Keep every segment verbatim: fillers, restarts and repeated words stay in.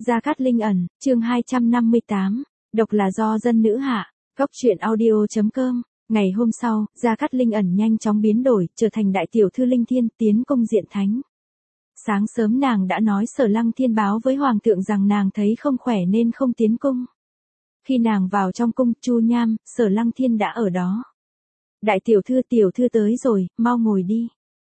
Gia Cát Linh ẩn, chương hai trăm năm mươi tám, độc là do dân nữ hạ. Góc truyện audio chấm com. Ngày hôm sau, Gia Cát Linh ẩn nhanh chóng biến đổi, trở thành đại tiểu thư Linh Thiên, tiến công diện thánh. Sáng sớm nàng đã nói Sở Lăng Thiên báo với hoàng thượng rằng nàng thấy không khỏe nên không tiến cung. Khi nàng vào trong cung, Chu Nham, Sở Lăng Thiên đã ở đó. Đại tiểu thư tiểu thư tới rồi, mau ngồi đi.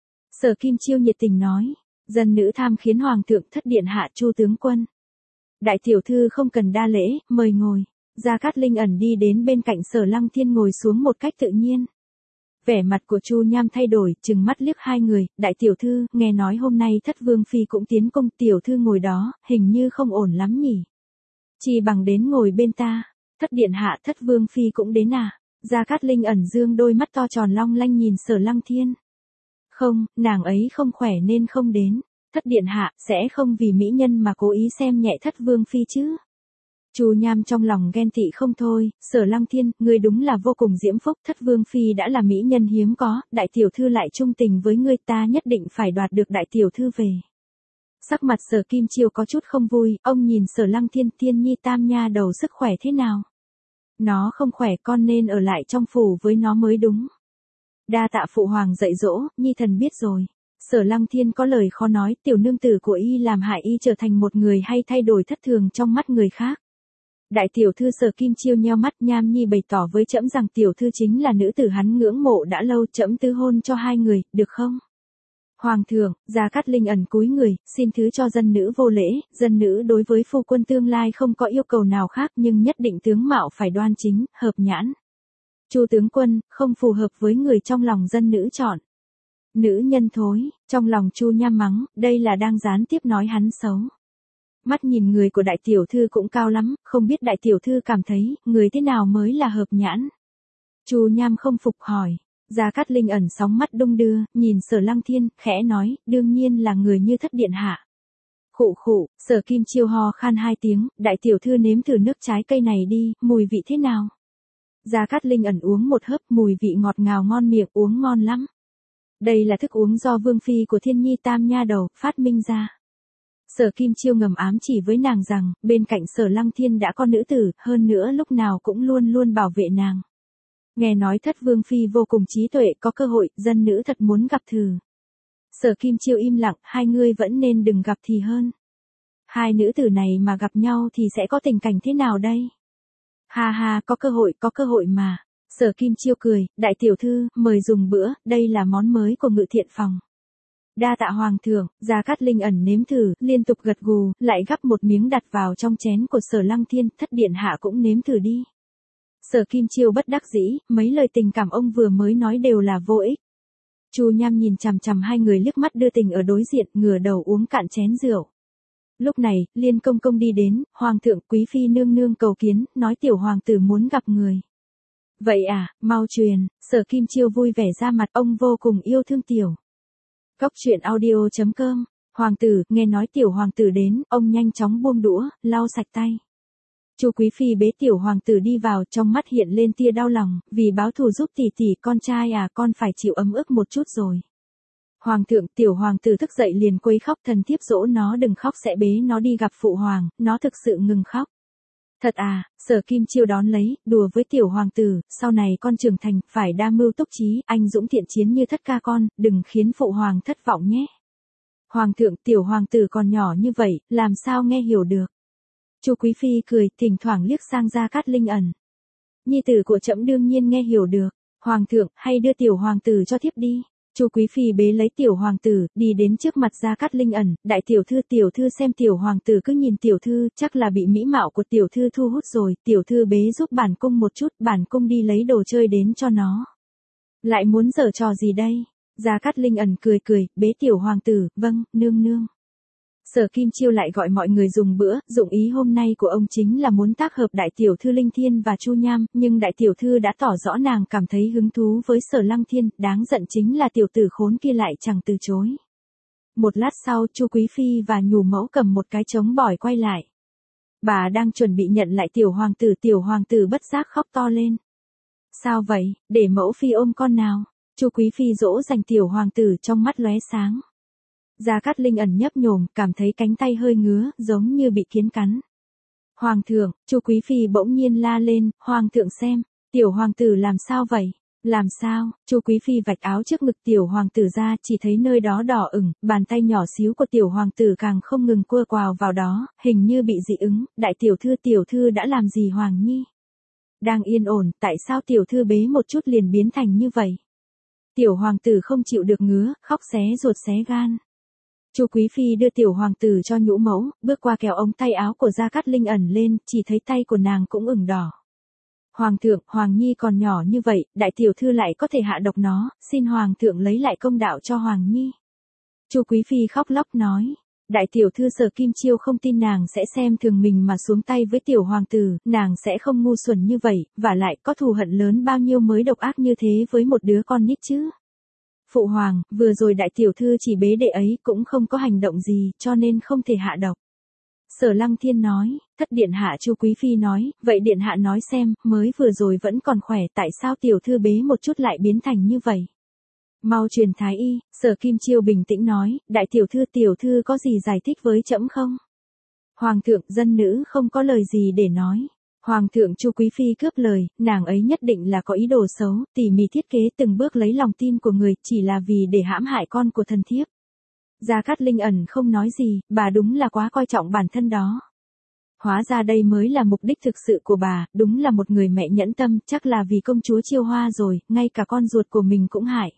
Sở Kim Chiêu nhiệt tình nói, dân nữ tham khiến hoàng thượng thất điện hạ Chu tướng quân. Đại tiểu thư không cần đa lễ, mời ngồi. Gia Cát Linh ẩn đi đến bên cạnh Sở Lăng Thiên ngồi xuống một cách tự nhiên. Vẻ mặt của Chu Nham thay đổi, trừng mắt liếc hai người, đại tiểu thư, nghe nói hôm nay thất vương phi cũng tiến công, tiểu thư ngồi đó, hình như không ổn lắm nhỉ. Chỉ bằng đến ngồi bên ta, thất điện hạ thất vương phi cũng đến à. Gia Cát Linh ẩn dương đôi mắt to tròn long lanh nhìn Sở Lăng Thiên. Không, nàng ấy không khỏe nên không đến. Thất điện hạ sẽ không vì mỹ nhân mà cố ý xem nhẹ thất vương phi chứ. Chu Nham trong lòng ghen tị không thôi, Sở Lăng Thiên, ngươi đúng là vô cùng diễm phúc, thất vương phi đã là mỹ nhân hiếm có, đại tiểu thư lại trung tình với ngươi, ta nhất định phải đoạt được đại tiểu thư về. Sắc mặt Sở Kim Chiêu có chút không vui, ông nhìn Sở Lăng Thiên, Thiên nhi tam nha đầu sức khỏe thế nào? Nó không khỏe, con nên ở lại trong phủ với nó mới đúng. Đa tạ phụ hoàng dạy dỗ, nhi thần biết rồi. Sở Lăng Thiên có lời khó nói, tiểu nương tử của y làm hại y trở thành một người hay thay đổi thất thường trong mắt người khác. Đại tiểu thư Sở Kim Chiêu nheo mắt, Nham nhi bày tỏ với trẫm rằng tiểu thư chính là nữ tử hắn ngưỡng mộ đã lâu, trẫm tứ hôn cho hai người, được không? Hoàng thượng, Gia Cát Linh ẩn cúi người, xin thứ cho dân nữ vô lễ, dân nữ đối với phu quân tương lai không có yêu cầu nào khác nhưng nhất định tướng mạo phải đoan chính, hợp nhãn. Chu tướng quân, không phù hợp với người trong lòng dân nữ chọn. Nữ nhân thối, trong lòng Chu Nham mắng, đây là đang gián tiếp nói hắn xấu. Mắt nhìn người của đại tiểu thư cũng cao lắm, không biết đại tiểu thư cảm thấy, người thế nào mới là hợp nhãn. Chu Nham không phục hỏi. Gia Cát Linh ẩn sóng mắt đung đưa, nhìn Sở Lăng Thiên, khẽ nói, đương nhiên là người như thất điện hạ. Khụ khụ, Sở Kim Chiêu ho khan hai tiếng, đại tiểu thư nếm thử nước trái cây này đi, mùi vị thế nào? Gia Cát Linh ẩn uống một hớp, mùi vị ngọt ngào ngon miệng, uống ngon lắm. Đây là thức uống do vương phi của Thiên nhi tam nha đầu phát minh ra. Sở Kim Chiêu ngầm ám chỉ với nàng rằng, bên cạnh Sở Lăng Thiên đã có nữ tử, hơn nữa lúc nào cũng luôn luôn bảo vệ nàng. Nghe nói thất vương phi vô cùng trí tuệ, có cơ hội, dân nữ thật muốn gặp thử. Sở Kim Chiêu im lặng, hai người vẫn nên đừng gặp thì hơn. Hai nữ tử này mà gặp nhau thì sẽ có tình cảnh thế nào đây? Ha ha, có cơ hội, có cơ hội mà. Sở Kim Chiêu cười, đại tiểu thư, mời dùng bữa, đây là món mới của ngự thiện phòng. Đa tạ hoàng thượng, Gia Cát Linh ẩn nếm thử, liên tục gật gù, lại gắp một miếng đặt vào trong chén của Sở Lăng Thiên, thất điện hạ cũng nếm thử đi. Sở Kim Chiêu bất đắc dĩ, mấy lời tình cảm ông vừa mới nói đều là vô ích. Chu Nham nhìn chằm chằm hai người liếc mắt đưa tình ở đối diện, ngửa đầu uống cạn chén rượu. Lúc này, Liên công công đi đến, hoàng thượng quý phi nương nương cầu kiến, nói tiểu hoàng tử muốn gặp người. Vậy à, mau truyền, Sở Kim Chiêu vui vẻ ra mặt, ông vô cùng yêu thương tiểu. Góc truyện audio chấm com, hoàng tử, nghe nói tiểu hoàng tử đến, ông nhanh chóng buông đũa, lau sạch tay. Chu quý phi bế tiểu hoàng tử đi vào, trong mắt hiện lên tia đau lòng, vì báo thù giúp tỷ tỷ, con trai à, con phải chịu ấm ức một chút rồi. Hoàng thượng, tiểu hoàng tử thức dậy liền quấy khóc, thần thiếp dỗ nó đừng khóc sẽ bế nó đi gặp phụ hoàng, nó thực sự ngừng khóc. Thật à, Sở Kim Chiêu đón lấy, đùa với tiểu hoàng tử, sau này con trưởng thành, phải đa mưu túc trí, anh dũng thiện chiến như thất ca con, đừng khiến phụ hoàng thất vọng nhé. Hoàng thượng, tiểu hoàng tử còn nhỏ như vậy, làm sao nghe hiểu được. Chu quý phi cười, thỉnh thoảng liếc sang Gia Cát Linh ẩn. Nhi tử của trẫm đương nhiên nghe hiểu được. Hoàng thượng, hay đưa tiểu hoàng tử cho thiếp đi. Chu quý phi bế lấy tiểu hoàng tử, đi đến trước mặt Gia Cát Linh ẩn, đại tiểu thư tiểu thư xem tiểu hoàng tử cứ nhìn tiểu thư, chắc là bị mỹ mạo của tiểu thư thu hút rồi, tiểu thư bế giúp bản cung một chút, bản cung đi lấy đồ chơi đến cho nó. Lại muốn giở trò gì đây? Gia Cát Linh ẩn cười cười, bế tiểu hoàng tử, vâng, nương nương. Sở Kim Chiêu lại gọi mọi người dùng bữa, dụng ý hôm nay của ông chính là muốn tác hợp đại tiểu thư Linh Thiên và Chu Nham, nhưng đại tiểu thư đã tỏ rõ nàng cảm thấy hứng thú với Sở Lăng Thiên, đáng giận chính là tiểu tử khốn kia lại chẳng từ chối. Một lát sau, Chu quý phi và nhủ mẫu cầm một cái trống bỏi quay lại. Bà đang chuẩn bị nhận lại tiểu hoàng tử, tiểu hoàng tử bất giác khóc to lên. Sao vậy, để mẫu phi ôm con nào? Chu quý phi dỗ dành tiểu hoàng tử trong mắt lóe sáng. Gia Cát Linh ẩn nhấp nhổm, cảm thấy cánh tay hơi ngứa, giống như bị kiến cắn. Hoàng thượng, Chu Quý Phi bỗng nhiên la lên, Hoàng thượng xem, tiểu hoàng tử làm sao vậy? Làm sao? Chu Quý Phi vạch áo trước ngực tiểu hoàng tử ra, chỉ thấy nơi đó đỏ ửng, bàn tay nhỏ xíu của tiểu hoàng tử càng không ngừng cua quào vào đó, hình như bị dị ứng. Đại tiểu thư, tiểu thư đã làm gì Hoàng Nhi? Đang yên ổn, tại sao tiểu thư bế một chút liền biến thành như vậy? Tiểu hoàng tử không chịu được ngứa, khóc xé ruột xé gan. Chu Quý Phi đưa tiểu hoàng tử cho nhũ mẫu, bước qua kéo ống tay áo của Gia Cát Linh ẩn lên, chỉ thấy tay của nàng cũng ửng đỏ. Hoàng thượng, Hoàng Nhi còn nhỏ như vậy, đại tiểu thư lại có thể hạ độc nó, xin Hoàng thượng lấy lại công đạo cho Hoàng Nhi. Chu Quý Phi khóc lóc nói. Đại tiểu thư Sở Kim Chiêu không tin nàng sẽ xem thường mình mà xuống tay với tiểu hoàng tử, nàng sẽ không ngu xuẩn như vậy, và lại có thù hận lớn bao nhiêu mới độc ác như thế với một đứa con nít chứ. Phụ hoàng, vừa rồi đại tiểu thư chỉ bế đệ ấy cũng không có hành động gì, cho nên không thể hạ độc. Sở Lăng Thiên nói, thất điện hạ. Chu Quý Phi nói, vậy điện hạ nói xem, mới vừa rồi vẫn còn khỏe, tại sao tiểu thư bế một chút lại biến thành như vậy? Mau truyền thái y. Sở Kim Chiêu bình tĩnh nói, đại tiểu thư, tiểu thư có gì giải thích với trẫm không? Hoàng thượng, dân nữ không có lời gì để nói. Hoàng thượng. Chu Quý Phi cướp lời, nàng ấy nhất định là có ý đồ xấu, tỉ mỉ thiết kế từng bước lấy lòng tin của người, chỉ là vì để hãm hại con của thần thiếp. Gia Cát Linh ẩn không nói gì, bà đúng là quá coi trọng bản thân đó. Hóa ra đây mới là mục đích thực sự của bà, đúng là một người mẹ nhẫn tâm, chắc là vì công chúa Chiêu Hoa rồi, ngay cả con ruột của mình cũng hại.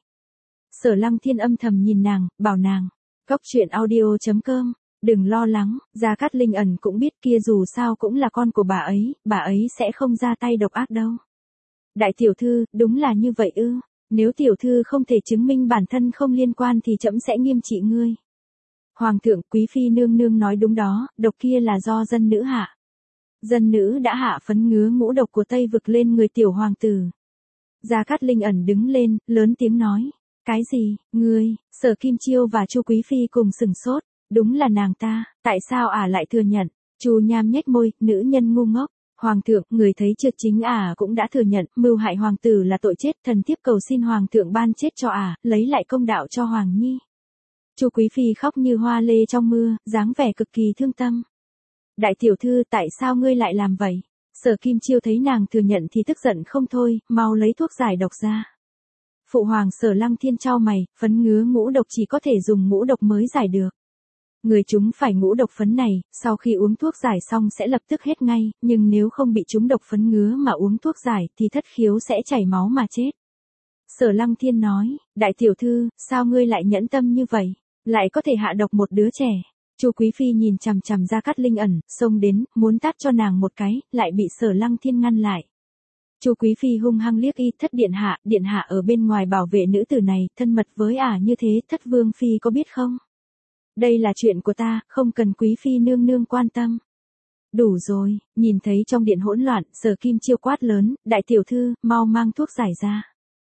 Sở Lăng Thiên âm thầm nhìn nàng, bảo nàng, Cốc Truyện Audio chấm com, đừng lo lắng, Gia Cát Linh ẩn cũng biết kia dù sao cũng là con của bà ấy, bà ấy sẽ không ra tay độc ác đâu. Đại tiểu thư, đúng là như vậy ư? Nếu tiểu thư không thể chứng minh bản thân không liên quan thì trẫm sẽ nghiêm trị ngươi. Hoàng thượng. Quý Phi nương nương nói đúng đó, độc kia là do dân nữ hạ. Dân nữ đã hạ phấn ngứa ngũ độc của Tây Vực lên người tiểu hoàng tử. Gia Cát Linh ẩn đứng lên, lớn tiếng nói. Cái gì, ngươi? Sở Kim Chiêu và Chu Quý Phi cùng sừng sốt. Đúng là nàng ta, tại sao ả lại thừa nhận? Chu Nham nhếch môi, nữ nhân ngu ngốc. Hoàng thượng, người thấy chưa, chính ả cũng đã thừa nhận, mưu hại hoàng tử là tội chết, thần thiếp cầu xin hoàng thượng ban chết cho ả, lấy lại công đạo cho Hoàng Nhi. Chu Quý Phi khóc như hoa lê trong mưa, dáng vẻ cực kỳ thương tâm. Đại tiểu thư, tại sao ngươi lại làm vậy? Sở Kim Chiêu thấy nàng thừa nhận thì tức giận không thôi, mau lấy thuốc giải độc ra. Phụ hoàng. Sở Lăng Thiên chau mày, phấn ngứa ngũ độc chỉ có thể dùng ngũ độc mới giải được. Người chúng phải ngũ độc phấn này, sau khi uống thuốc giải xong sẽ lập tức hết ngay, nhưng nếu không bị trúng độc phấn ngứa mà uống thuốc giải thì thất khiếu sẽ chảy máu mà chết. Sở Lăng Thiên nói, đại tiểu thư, sao ngươi lại nhẫn tâm như vậy, lại có thể hạ độc một đứa trẻ? Chu Quý Phi nhìn chằm chằm Gia Cát Linh ẩn, xông đến, muốn tát cho nàng một cái, lại bị Sở Lăng Thiên ngăn lại. Chu Quý Phi hung hăng liếc y, thất điện hạ, điện hạ ở bên ngoài bảo vệ nữ tử này, thân mật với ả như thế, thất vương phi có biết không? Đây là chuyện của ta, không cần Quý Phi nương nương quan tâm. Đủ rồi. Nhìn thấy trong điện hỗn loạn, Sở Kim Chiêu quát lớn, đại tiểu thư, mau mang thuốc giải ra.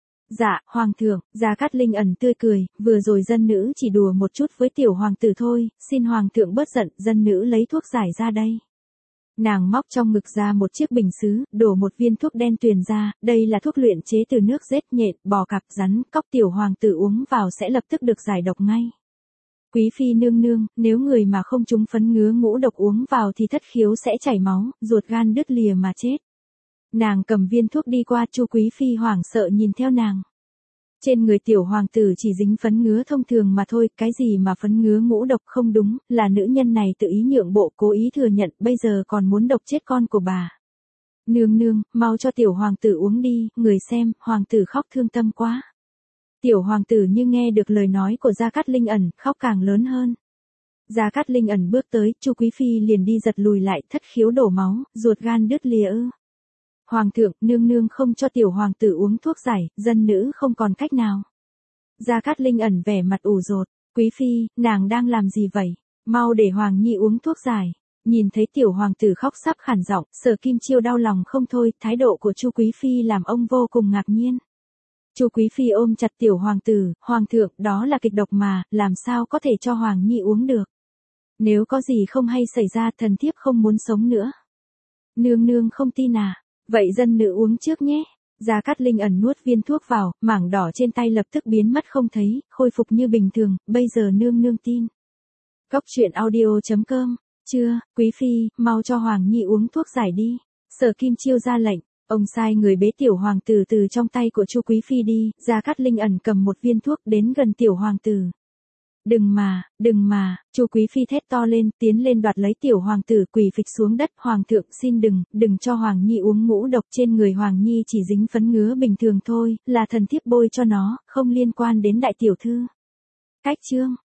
Dạ, hoàng thượng. Gia Cát Linh ẩn tươi cười, vừa rồi dân nữ chỉ đùa một chút với tiểu hoàng tử thôi, xin hoàng thượng bớt giận, dân nữ lấy thuốc giải ra đây. Nàng móc trong ngực ra một chiếc bình sứ, đổ một viên thuốc đen tuyền ra, đây là thuốc luyện chế từ nước rết nhện, bò cạp, rắn, cóc, tiểu hoàng tử uống vào sẽ lập tức được giải độc ngay. Quý Phi nương nương, nếu người mà không trúng phấn ngứa ngũ độc uống vào thì thất khiếu sẽ chảy máu, ruột gan đứt lìa mà chết. Nàng cầm viên thuốc đi qua, Chu Quý Phi hoảng sợ nhìn theo nàng. Trên người tiểu hoàng tử chỉ dính phấn ngứa thông thường mà thôi, cái gì mà phấn ngứa ngũ độc, không đúng, là nữ nhân này tự ý nhượng bộ, cố ý thừa nhận, bây giờ còn muốn độc chết con của bà. Nương nương, mau cho tiểu hoàng tử uống đi, người xem, hoàng tử khóc thương tâm quá. Tiểu hoàng tử như nghe được lời nói của Gia Cát Linh ẩn, khóc càng lớn hơn. Gia Cát Linh ẩn bước tới, Chu Quý Phi liền đi giật lùi lại, thất khiếu đổ máu, ruột gan đứt lìa ư. Hoàng thượng, nương nương không cho tiểu hoàng tử uống thuốc giải, dân nữ không còn cách nào. Gia Cát Linh ẩn vẻ mặt ủ rột, Quý Phi, nàng đang làm gì vậy? Mau để Hoàng Nhi uống thuốc giải. Nhìn thấy tiểu hoàng tử khóc sắp khản giọng, Sở Kim Chiêu đau lòng không thôi, thái độ của Chu Quý Phi làm ông vô cùng ngạc nhiên. Chu Quý Phi ôm chặt tiểu hoàng tử, hoàng thượng, đó là kịch độc mà, làm sao có thể cho Hoàng Nhi uống được. Nếu có gì không hay xảy ra, thần thiếp không muốn sống nữa. Nương nương không tin à, vậy dân nữ uống trước nhé. Gia Cát Linh ẩn nuốt viên thuốc vào, mảng đỏ trên tay lập tức biến mất không thấy, khôi phục như bình thường, bây giờ nương nương tin. Cốc truyện audio chấm com, chưa, quý phi, mau cho Hoàng Nhi uống thuốc giải đi. Sở Kim Chiêu ra lệnh, ông sai người bế tiểu hoàng tử từ trong tay của Chu quý phi đi, Gia Cát Linh ẩn cầm một viên thuốc đến gần tiểu hoàng tử. Đừng mà, đừng mà, Chu quý phi thét to lên, tiến lên đoạt lấy tiểu hoàng tử, quỳ phịch xuống đất, hoàng thượng xin đừng, đừng cho Hoàng Nhi uống ngũ độc, trên người Hoàng Nhi chỉ dính phấn ngứa bình thường thôi, là thần thiếp bôi cho nó, không liên quan đến đại tiểu thư. Cách chương